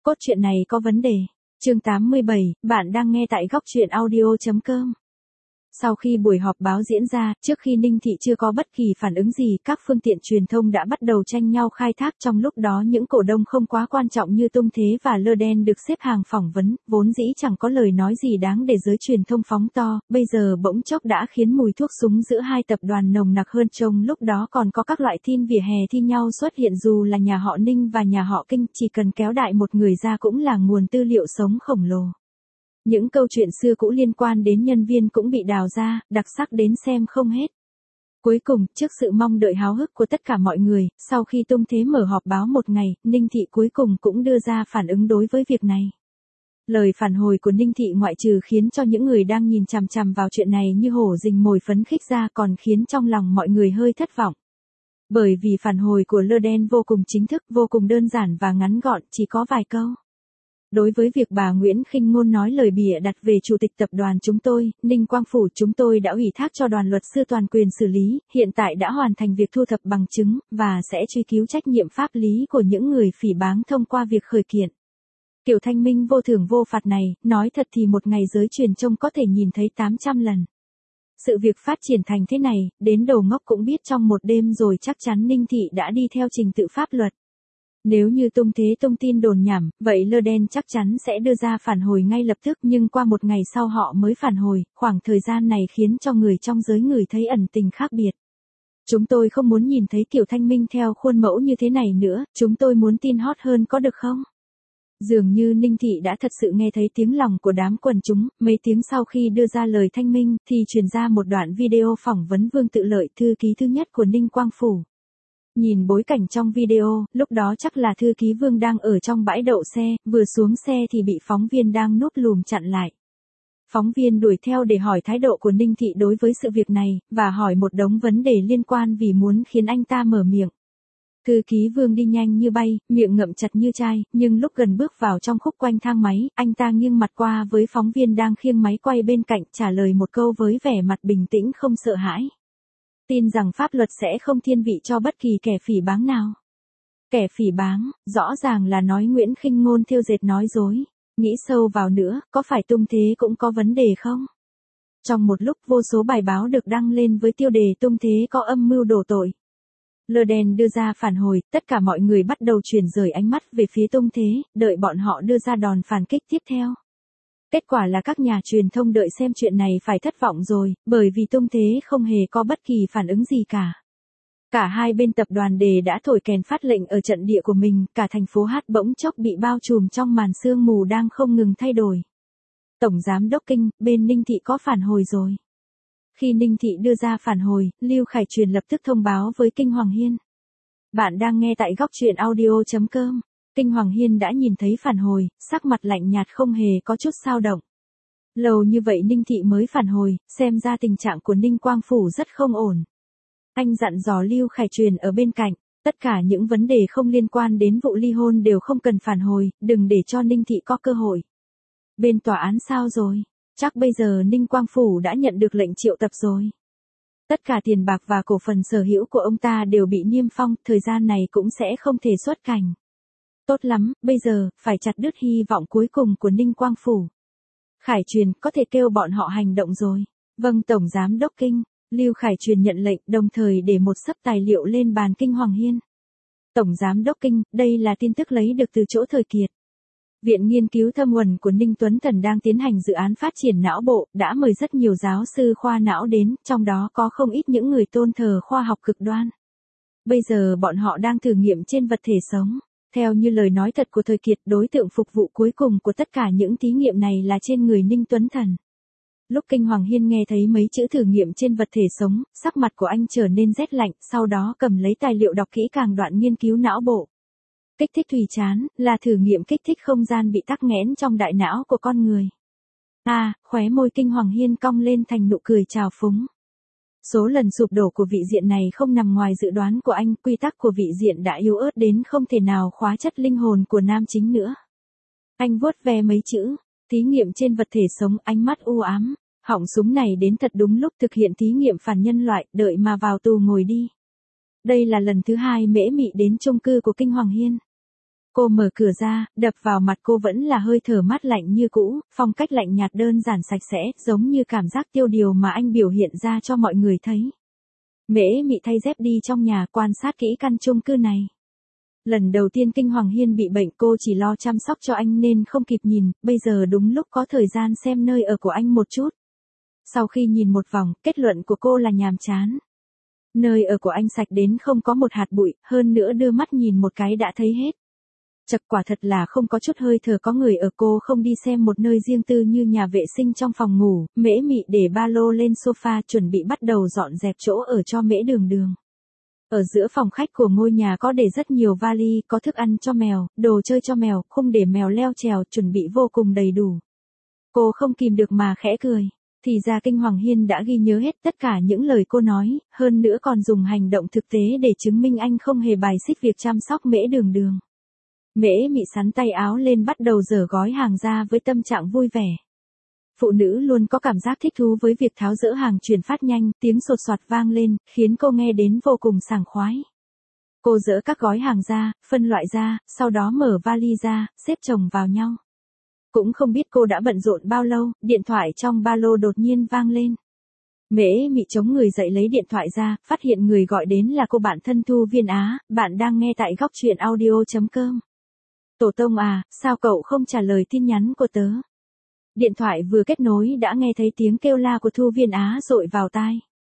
Cốt truyện này có vấn đề. Chương 87, bạn đang nghe tại góc truyện audio.com. Sau khi buổi họp báo diễn ra, trước khi Ninh Thị chưa có bất kỳ phản ứng gì, các phương tiện truyền thông đã bắt đầu tranh nhau khai thác. Trong lúc đó những cổ đông không quá quan trọng như Tung Thế và Lơ Đen được xếp hàng phỏng vấn, vốn dĩ chẳng có lời nói gì đáng để giới truyền thông phóng to, bây giờ bỗng chốc đã khiến mùi thuốc súng giữa hai tập đoàn nồng nặc hơn. Trong lúc đó còn có các loại tin vỉa hè thi nhau xuất hiện, dù là nhà họ Ninh và nhà họ Kinh, chỉ cần kéo đại một người ra cũng là nguồn tư liệu sống khổng lồ. Những câu chuyện xưa cũ liên quan đến nhân viên cũng bị đào ra, đặc sắc đến xem không hết. Cuối cùng, trước sự mong đợi háo hức của tất cả mọi người, sau khi Tung Thế mở họp báo một ngày, Ninh Thị cuối cùng cũng đưa ra phản ứng đối với việc này. Lời phản hồi của Ninh Thị ngoại trừ khiến cho những người đang nhìn chằm chằm vào chuyện này như hổ rình mồi phấn khích ra, còn khiến trong lòng mọi người hơi thất vọng. Bởi vì phản hồi của Lơ Đen vô cùng chính thức, vô cùng đơn giản và ngắn gọn, chỉ có vài câu. Đối với việc bà Nguyễn Khinh Ngôn nói lời bịa đặt về chủ tịch tập đoàn chúng tôi, Ninh Quang Phủ, chúng tôi đã ủy thác cho đoàn luật sư toàn quyền xử lý, hiện tại đã hoàn thành việc thu thập bằng chứng, và sẽ truy cứu trách nhiệm pháp lý của những người phỉ báng thông qua việc khởi kiện. Kiểu thanh minh vô thưởng vô phạt này, nói thật thì một ngày giới truyền trông có thể nhìn thấy 800 lần. Sự việc phát triển thành thế này, đến đầu ngốc cũng biết trong một đêm rồi chắc chắn Ninh Thị đã đi theo trình tự pháp luật. Nếu như Tung Thế tung tin đồn nhảm, vậy Lơ Đen chắc chắn sẽ đưa ra phản hồi ngay lập tức, nhưng qua một ngày sau họ mới phản hồi, khoảng thời gian này khiến cho người trong giới người thấy ẩn tình khác biệt. Chúng tôi không muốn nhìn thấy kiểu thanh minh theo khuôn mẫu như thế này nữa, chúng tôi muốn tin hot hơn có được không? Dường như Ninh Thị đã thật sự nghe thấy tiếng lòng của đám quần chúng, mấy tiếng sau khi đưa ra lời thanh minh, thì truyền ra một đoạn video phỏng vấn Vương Tự Lợi, thư ký thứ nhất của Ninh Quang Phủ. Nhìn bối cảnh trong video, lúc đó chắc là thư ký Vương đang ở trong bãi đậu xe, vừa xuống xe thì bị phóng viên đang núp lùm chặn lại. Phóng viên đuổi theo để hỏi thái độ của Ninh Thị đối với sự việc này, và hỏi một đống vấn đề liên quan vì muốn khiến anh ta mở miệng. Thư ký Vương đi nhanh như bay, miệng ngậm chặt như chai, nhưng lúc gần bước vào trong khúc quanh thang máy, anh ta nghiêng mặt qua với phóng viên đang khiêng máy quay bên cạnh, trả lời một câu với vẻ mặt bình tĩnh không sợ hãi. Tin rằng pháp luật sẽ không thiên vị cho bất kỳ kẻ phỉ báng nào. Kẻ phỉ báng, rõ ràng là nói Nguyễn Khinh Ngôn thêu dệt nói dối. Nghĩ sâu vào nữa, có phải Tung Thế cũng có vấn đề không? Trong một lúc vô số bài báo được đăng lên với tiêu đề Tung Thế có âm mưu đổ tội. Lơ Đen đưa ra phản hồi, tất cả mọi người bắt đầu chuyển rời ánh mắt về phía Tung Thế, đợi bọn họ đưa ra đòn phản kích tiếp theo. Kết quả là các nhà truyền thông đợi xem chuyện này phải thất vọng rồi, bởi vì Tung Thế không hề có bất kỳ phản ứng gì cả. Cả hai bên tập đoàn đề đã thổi kèn phát lệnh ở trận địa của mình, cả thành phố Hát bỗng chốc bị bao trùm trong màn sương mù đang không ngừng thay đổi. Tổng giám đốc Kinh, bên Ninh Thị có phản hồi rồi. Khi Ninh Thị đưa ra phản hồi, Lưu Khải Truyền lập tức thông báo với Kinh Hoàng Hiên. Bạn đang nghe tại góc truyện audio.com. Kinh Hoàng Hiên đã nhìn thấy phản hồi, sắc mặt lạnh nhạt không hề có chút xao động. Lâu như vậy Ninh Thị mới phản hồi, xem ra tình trạng của Ninh Quang Phủ rất không ổn. Anh dặn dò Lưu Khải Truyền ở bên cạnh, tất cả những vấn đề không liên quan đến vụ ly hôn đều không cần phản hồi, đừng để cho Ninh Thị có cơ hội. Bên tòa án sao rồi? Chắc bây giờ Ninh Quang Phủ đã nhận được lệnh triệu tập rồi. Tất cả tiền bạc và cổ phần sở hữu của ông ta đều bị niêm phong, thời gian này cũng sẽ không thể xuất cảnh. Tốt lắm, bây giờ, phải chặt đứt hy vọng cuối cùng của Ninh Quang Phủ. Khải Truyền, có thể kêu bọn họ hành động rồi. Vâng Tổng Giám đốc Kinh. Lưu Khải Truyền nhận lệnh, đồng thời để một xấp tài liệu lên bàn Kinh Hoàng Hiên. Tổng Giám đốc Kinh, đây là tin tức lấy được từ chỗ Thời Kiệt. Viện Nghiên cứu Thâm Uẩn của Ninh Tuấn Thần đang tiến hành dự án phát triển não bộ, đã mời rất nhiều giáo sư khoa não đến, trong đó có không ít những người tôn thờ khoa học cực đoan. Bây giờ bọn họ đang thử nghiệm trên vật thể sống. Theo như lời nói thật của Thời Kiệt, đối tượng phục vụ cuối cùng của tất cả những thí nghiệm này là trên người Ninh Tuấn Thần. Lúc Kinh Hoàng Hiên nghe thấy mấy chữ thử nghiệm trên vật thể sống, sắc mặt của anh trở nên rét lạnh, sau đó cầm lấy tài liệu đọc kỹ càng đoạn nghiên cứu não bộ. Kích thích thùy chán, là thử nghiệm kích thích không gian bị tắc nghẽn trong đại não của con người. Khóe môi Kinh Hoàng Hiên cong lên thành nụ cười trào phúng. Số lần sụp đổ của vị diện này không nằm ngoài dự đoán của anh, quy tắc của vị diện đã yếu ớt đến không thể nào khóa chất linh hồn của nam chính nữa. Anh vuốt ve mấy chữ, thí nghiệm trên vật thể sống, ánh mắt u ám, họng súng này đến thật đúng lúc thực hiện thí nghiệm phản nhân loại, đợi mà vào tù ngồi đi. Đây là lần thứ hai Mễ Mị đến chung cư của Kinh Hoàng Hiên. Cô mở cửa ra, đập vào mặt cô vẫn là hơi thở mát lạnh như cũ, phong cách lạnh nhạt đơn giản sạch sẽ, giống như cảm giác tiêu điều mà anh biểu hiện ra cho mọi người thấy. Mễ Mị thay dép đi trong nhà quan sát kỹ căn chung cư này. Lần đầu tiên Kinh Hoàng Hiên bị bệnh cô chỉ lo chăm sóc cho anh nên không kịp nhìn, bây giờ đúng lúc có thời gian xem nơi ở của anh một chút. Sau khi nhìn một vòng, kết luận của cô là nhàm chán. Nơi ở của anh sạch đến không có một hạt bụi, hơn nữa đưa mắt nhìn một cái đã thấy hết. Chật, quả thật là không có chút hơi thở có người ở. Cô không đi xem một nơi riêng tư như nhà vệ sinh trong phòng ngủ. Mễ Mị để ba lô lên sofa chuẩn bị bắt đầu dọn dẹp chỗ ở cho Mễ Đường Đường. Ở giữa phòng khách của ngôi nhà có để rất nhiều vali, có thức ăn cho mèo, đồ chơi cho mèo, khung để mèo leo trèo, chuẩn bị vô cùng đầy đủ. Cô không kìm được mà khẽ cười. Thì ra Kinh Hoàng Hiên đã ghi nhớ hết tất cả những lời cô nói, hơn nữa còn dùng hành động thực tế để chứng minh anh không hề bài xích việc chăm sóc Mễ Đường Đường. Mễ Mị sắn tay áo lên bắt đầu dở gói hàng ra với tâm trạng vui vẻ. Phụ nữ luôn có cảm giác thích thú với việc tháo dỡ hàng chuyển phát nhanh, tiếng sột soạt vang lên, khiến cô nghe đến vô cùng sảng khoái. Cô dỡ các gói hàng ra, phân loại ra, sau đó mở vali ra, xếp chồng vào nhau. Cũng không biết cô đã bận rộn bao lâu, điện thoại trong ba lô đột nhiên vang lên. Mễ Mị chống người dậy lấy điện thoại ra, phát hiện người gọi đến là cô bạn thân Thu Viên Á. Bạn đang nghe tại góc truyện audio.com. Tổ tông à, sao cậu không trả lời tin nhắn của tớ? Điện thoại vừa kết nối đã nghe thấy tiếng kêu la của Thu Viên Á dội vào tai.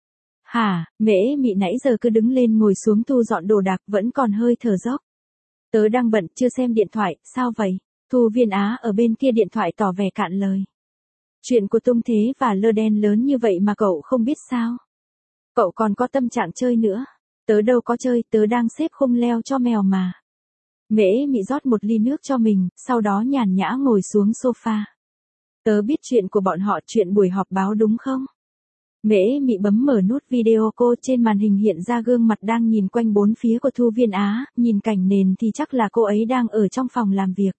Hả, Mễ Mị nãy giờ cứ đứng lên ngồi xuống thu dọn đồ đạc vẫn còn hơi thở dốc. Tớ đang bận chưa xem điện thoại, sao vậy? Thu Viên Á ở bên kia điện thoại tỏ vẻ cạn lời. Chuyện của Tung Thế và Lơ Đen lớn như vậy mà cậu không biết sao? Cậu còn có tâm trạng chơi nữa. Tớ đâu có chơi, tớ đang xếp khung leo cho mèo mà. Mễ Mị rót một ly nước cho mình, sau đó nhàn nhã ngồi xuống sofa. Tớ biết chuyện của bọn họ, chuyện buổi họp báo đúng không? Mễ Mị bấm mở nút video cô, trên màn hình hiện ra gương mặt đang nhìn quanh bốn phía của Thu Viên Á, nhìn cảnh nền thì chắc là cô ấy đang ở trong phòng làm việc.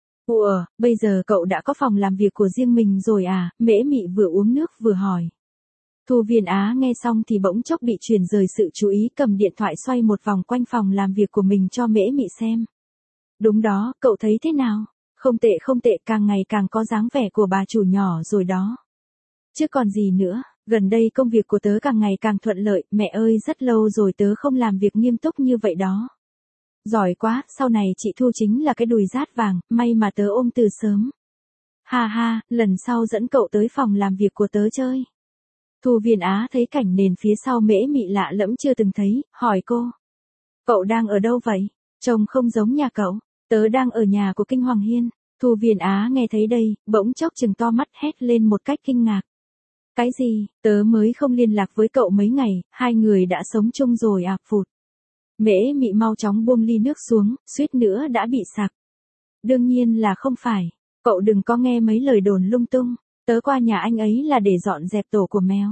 Ủa, bây giờ cậu đã có phòng làm việc của riêng mình rồi à? Mễ Mị vừa uống nước vừa hỏi. Thu Viên Á nghe xong thì bỗng chốc bị chuyển rời sự chú ý, cầm điện thoại xoay một vòng quanh phòng làm việc của mình cho Mễ Mị xem. Đúng đó, cậu thấy thế nào? Không tệ, càng ngày càng có dáng vẻ của bà chủ nhỏ rồi đó. Chứ còn gì nữa, gần đây công việc của tớ càng ngày càng thuận lợi, mẹ ơi rất lâu rồi tớ không làm việc nghiêm túc như vậy đó. Giỏi quá, sau này chị Thu chính là cái đùi rát vàng, may mà tớ ôm từ sớm. Ha ha, lần sau dẫn cậu tới phòng làm việc của tớ chơi. Thu Viên Á thấy cảnh nền phía sau Mễ Mị lạ lẫm chưa từng thấy, hỏi cô. Cậu đang ở đâu vậy? Trông không giống nhà cậu. Tớ đang ở nhà của Kinh Hoàng Hiên. Thu Viên Á nghe thấy đây, bỗng chốc trừng to mắt hét lên một cách kinh ngạc. Cái gì, tớ mới không liên lạc với cậu mấy ngày, hai người đã sống chung rồi à? Phụt. Mễ Mị mau chóng buông ly nước xuống, suýt nữa đã bị sặc. Đương nhiên là không phải, cậu đừng có nghe mấy lời đồn lung tung, tớ qua nhà anh ấy là để dọn dẹp tổ của mèo.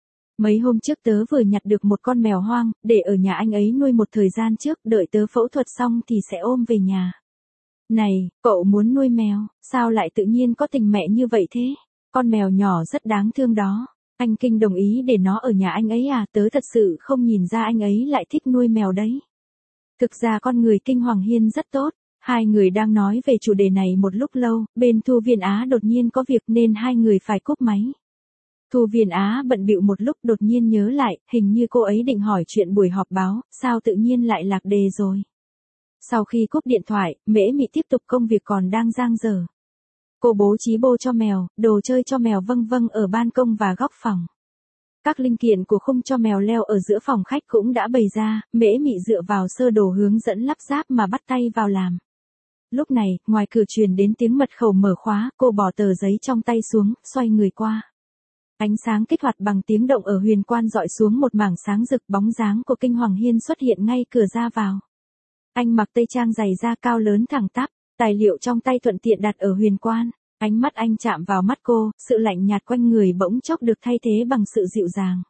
Mấy hôm trước tớ vừa nhặt được một con mèo hoang, để ở nhà anh ấy nuôi một thời gian trước, đợi tớ phẫu thuật xong thì sẽ ôm về nhà. Này, cậu muốn nuôi mèo, sao lại tự nhiên có tình mẹ như vậy thế? Con mèo nhỏ rất đáng thương đó. Anh Kinh đồng ý để nó ở nhà anh ấy à? Tớ thật sự không nhìn ra anh ấy lại thích nuôi mèo đấy. Thực ra con người Kinh Hoàng Hiên rất tốt. Hai người đang nói về chủ đề này một lúc lâu, bên Thu Viên Á đột nhiên có việc nên hai người phải cúp máy. Thu Viên Á bận bịu một lúc đột nhiên nhớ lại, hình như cô ấy định hỏi chuyện buổi họp báo, sao tự nhiên lại lạc đề rồi. Sau khi cúp điện thoại, Mễ Mị tiếp tục công việc còn đang dang dở. Cô bố trí bô cho mèo, đồ chơi cho mèo vâng ở ban công và góc phòng. Các linh kiện của khung cho mèo leo ở giữa phòng khách cũng đã bày ra, Mễ Mị dựa vào sơ đồ hướng dẫn lắp ráp mà bắt tay vào làm. Lúc này, ngoài cửa truyền đến tiếng mật khẩu mở khóa, cô bỏ tờ giấy trong tay xuống, xoay người qua. Ánh sáng kích hoạt bằng tiếng động ở huyền quan dọi xuống một mảng sáng rực, bóng dáng của Kinh Hoàng Hiên xuất hiện ngay cửa ra vào. Anh mặc tây trang dày da cao lớn thẳng tắp, tài liệu trong tay thuận tiện đặt ở huyền quan. Ánh mắt anh chạm vào mắt cô, sự lạnh nhạt quanh người bỗng chốc được thay thế bằng sự dịu dàng.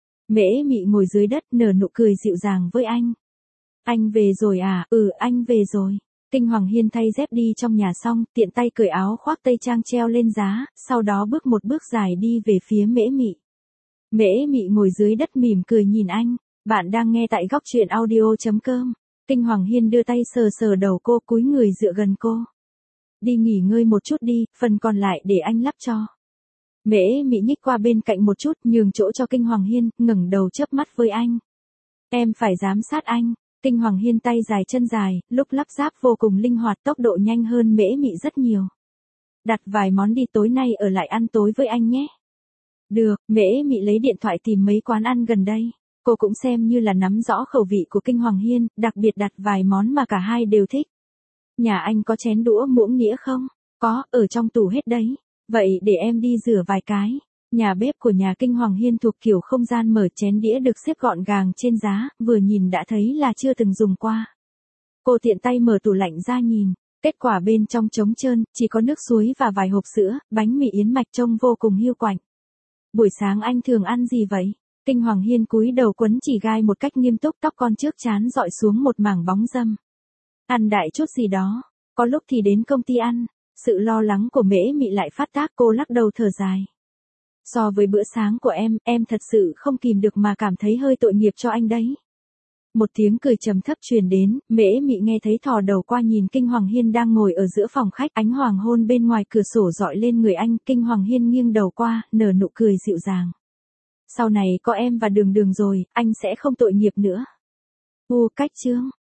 Mễ Mị ngồi dưới đất nở nụ cười dịu dàng với anh. Anh về rồi à? Ừ, anh về rồi. Kinh Hoàng Hiên thay dép đi trong nhà xong, tiện tay cởi áo khoác tây trang treo lên giá, sau đó bước một bước dài đi về phía Mễ Mị. Mễ Mị ngồi dưới đất mỉm cười nhìn anh. Bạn đang nghe tại góc truyện audio.com. Kinh Hoàng Hiên đưa tay sờ sờ đầu cô, cúi người dựa gần cô. Đi nghỉ ngơi một chút đi, phần còn lại để anh lắp cho. Mễ Mị nhích qua bên cạnh một chút, nhường chỗ cho Kinh Hoàng Hiên, ngẩng đầu chớp mắt với anh. Em phải giám sát anh. Kinh Hoàng Hiên tay dài chân dài, lúc lắp ráp vô cùng linh hoạt, tốc độ nhanh hơn Mễ Mị rất nhiều. Đặt vài món đi, tối nay ở lại ăn tối với anh nhé. Được, Mễ Mị lấy điện thoại tìm mấy quán ăn gần đây. Cô cũng xem như là nắm rõ khẩu vị của Kinh Hoàng Hiên, đặc biệt đặt vài món mà cả hai đều thích. Nhà anh có chén đũa muỗng nĩa không? Có, ở trong tủ hết đấy. Vậy để em đi rửa vài cái. Nhà bếp của nhà Kinh Hoàng Hiên thuộc kiểu không gian mở, chén đĩa được xếp gọn gàng trên giá, vừa nhìn đã thấy là chưa từng dùng qua. Cô tiện tay mở tủ lạnh ra nhìn, kết quả bên trong trống trơn, chỉ có nước suối và vài hộp sữa, bánh mì yến mạch trông vô cùng hiu quạnh. Buổi sáng anh thường ăn gì vậy? Kinh Hoàng Hiên cúi đầu quấn chỉ gai một cách nghiêm túc, tóc con trước trán dọi xuống một mảng bóng râm. Ăn đại chút gì đó, có lúc thì đến công ty ăn. Sự lo lắng của Mễ Mị lại phát tác, cô lắc đầu thở dài. So với bữa sáng của em thật sự không kìm được mà cảm thấy hơi tội nghiệp cho anh đấy. Một tiếng cười trầm thấp truyền đến, Mễ Mị nghe thấy, thò đầu qua nhìn Kinh Hoàng Hiên đang ngồi ở giữa phòng khách, ánh hoàng hôn bên ngoài cửa sổ dọi lên người anh. Kinh Hoàng Hiên nghiêng đầu qua, nở nụ cười dịu dàng. Sau này có em và Đường Đường rồi, anh sẽ không tội nghiệp nữa. Cách chương